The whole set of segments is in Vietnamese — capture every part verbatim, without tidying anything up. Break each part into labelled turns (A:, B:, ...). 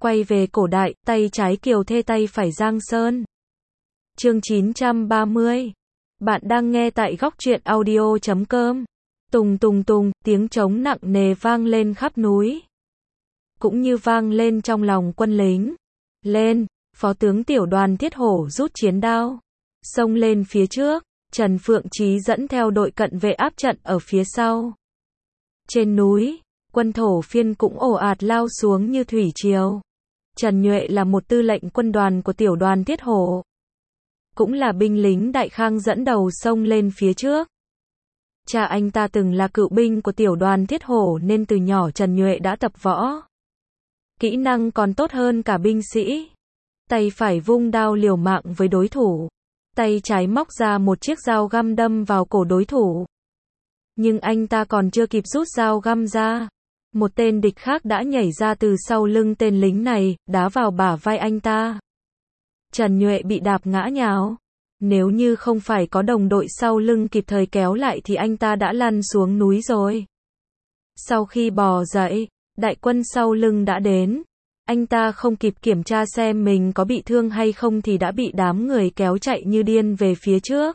A: Quay về cổ đại, tay trái Kiều Thê tay phải Giang Sơn. Chương chín trăm ba mươi. Bạn đang nghe tại góc truyện audio chấm com. Tùng tùng tùng, tiếng trống nặng nề vang lên khắp núi. Cũng như vang lên trong lòng quân lính. Lên, Phó tướng Tiểu Đoàn Thiết Hổ rút chiến đao. Xông lên phía trước, Trần Phượng Chí dẫn theo đội cận vệ áp trận ở phía sau. Trên núi, quân thổ phiên cũng ồ ạt lao xuống như thủy triều. Trần Nhuệ là một tư lệnh quân đoàn của Tiểu Đoàn Thiết Hổ. Cũng là binh lính Đại Khang dẫn đầu xông lên phía trước. Cha anh ta từng là cựu binh của Tiểu Đoàn Thiết Hổ nên từ nhỏ Trần Nhuệ đã tập võ. Kỹ năng còn tốt hơn cả binh sĩ. Tay phải vung đao liều mạng với đối thủ. Tay trái móc ra một chiếc dao găm đâm vào cổ đối thủ. Nhưng anh ta còn chưa kịp rút dao găm ra. Một tên địch khác đã nhảy ra từ sau lưng tên lính này, đá vào bả vai anh ta. Trần Nhuệ bị đạp ngã nhào. Nếu như không phải có đồng đội sau lưng kịp thời kéo lại thì anh ta đã lăn xuống núi rồi. Sau khi bò dậy, đại quân sau lưng đã đến. Anh ta không kịp kiểm tra xem mình có bị thương hay không thì đã bị đám người kéo chạy như điên về phía trước.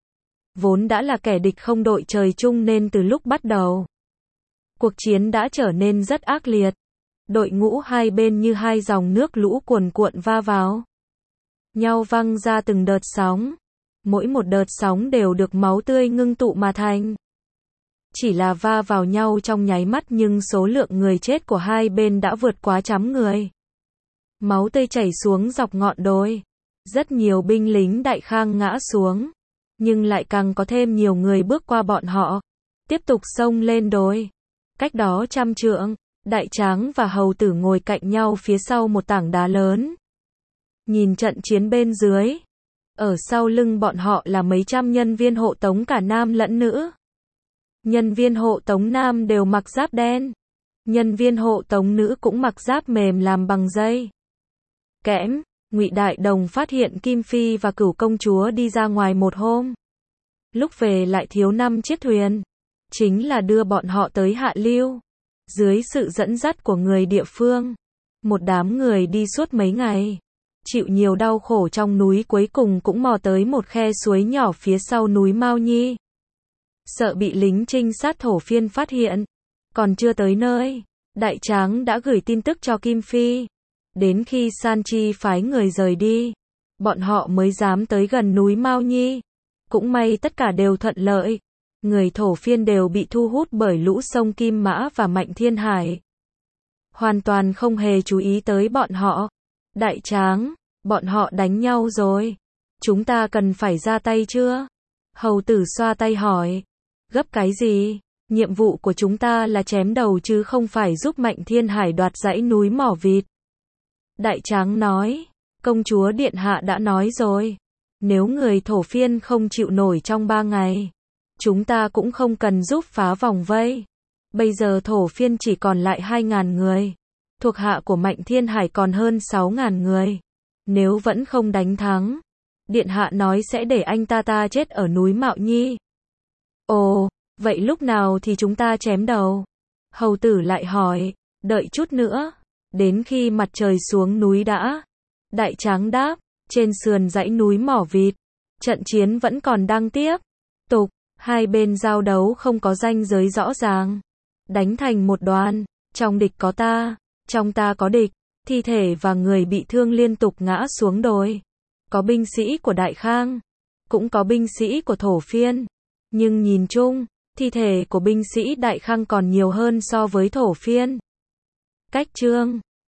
A: Vốn đã là kẻ địch không đội trời chung nên từ lúc bắt đầu, cuộc chiến đã trở nên rất ác liệt. Đội ngũ hai bên như hai dòng nước lũ cuồn cuộn va vào nhau văng ra từng đợt sóng. Mỗi một đợt sóng đều được máu tươi ngưng tụ mà thành. Chỉ là va vào nhau trong nháy mắt nhưng số lượng người chết của hai bên đã vượt quá trăm người. Máu tươi chảy xuống dọc ngọn đồi. Rất nhiều binh lính Đại Khang ngã xuống. Nhưng lại càng có thêm nhiều người bước qua bọn họ. Tiếp tục xông lên đồi. Cách đó trăm trượng, Đại Tráng và Hầu Tử ngồi cạnh nhau phía sau một tảng đá lớn. Nhìn trận chiến bên dưới. Ở sau lưng bọn họ là mấy trăm nhân viên hộ tống cả nam lẫn nữ. Nhân viên hộ tống nam đều mặc giáp đen. Nhân viên hộ tống nữ cũng mặc giáp mềm làm bằng dây kẽm. Ngụy Đại Đồng phát hiện Kim Phi và Cửu Công Chúa đi ra ngoài một hôm. Lúc về lại thiếu năm chiếc thuyền. Chính là đưa bọn họ tới Hạ Lưu. Dưới sự dẫn dắt của người địa phương. Một đám người đi suốt mấy ngày. Chịu nhiều đau khổ trong núi cuối cùng cũng mò tới một khe suối nhỏ phía sau núi Mao Nhi. Sợ bị lính trinh sát thổ phiên phát hiện. Còn chưa tới nơi, Đại Tráng đã gửi tin tức cho Kim Phi. Đến khi San Chi phái người rời đi, bọn họ mới dám tới gần núi Mao Nhi. Cũng may tất cả đều thuận lợi. Người thổ phiên đều bị thu hút bởi lũ sông Kim Mã và Mạnh Thiên Hải. Hoàn toàn không hề chú ý tới bọn họ. Đại Tráng, bọn họ đánh nhau rồi. Chúng ta cần phải ra tay chưa? Hầu Tử xoa tay hỏi. Gấp cái gì? Nhiệm vụ của chúng ta là chém đầu chứ không phải giúp Mạnh Thiên Hải đoạt dãy núi Mỏ Vịt. Đại Tráng nói. Công chúa Điện Hạ đã nói rồi. Nếu người thổ phiên không chịu nổi trong ba ngày, chúng ta cũng không cần giúp phá vòng vây. Bây giờ thổ phiên chỉ còn lại hai ngàn người. Thuộc hạ của Mạnh Thiên Hải còn hơn sáu ngàn người. Nếu vẫn không đánh thắng, Điện Hạ nói sẽ để anh ta ta chết ở núi Mạo Nhi. Ồ, vậy lúc nào thì chúng ta chém đầu? Hầu Tử lại hỏi. Đợi chút nữa. Đến khi mặt trời xuống núi đã. Đại Tráng đáp. Trên sườn dãy núi Mỏ Vịt, trận chiến vẫn còn đang tiếp tục. Hai bên giao đấu không có ranh giới rõ ràng. Đánh thành một đoàn. Trong địch có ta, trong ta có địch. Thi thể và người bị thương liên tục ngã xuống đồi. Có binh sĩ của Đại Khang, cũng có binh sĩ của thổ phiên. Nhưng nhìn chung, thi thể của binh sĩ Đại Khang còn nhiều hơn so với thổ phiên. Cách chương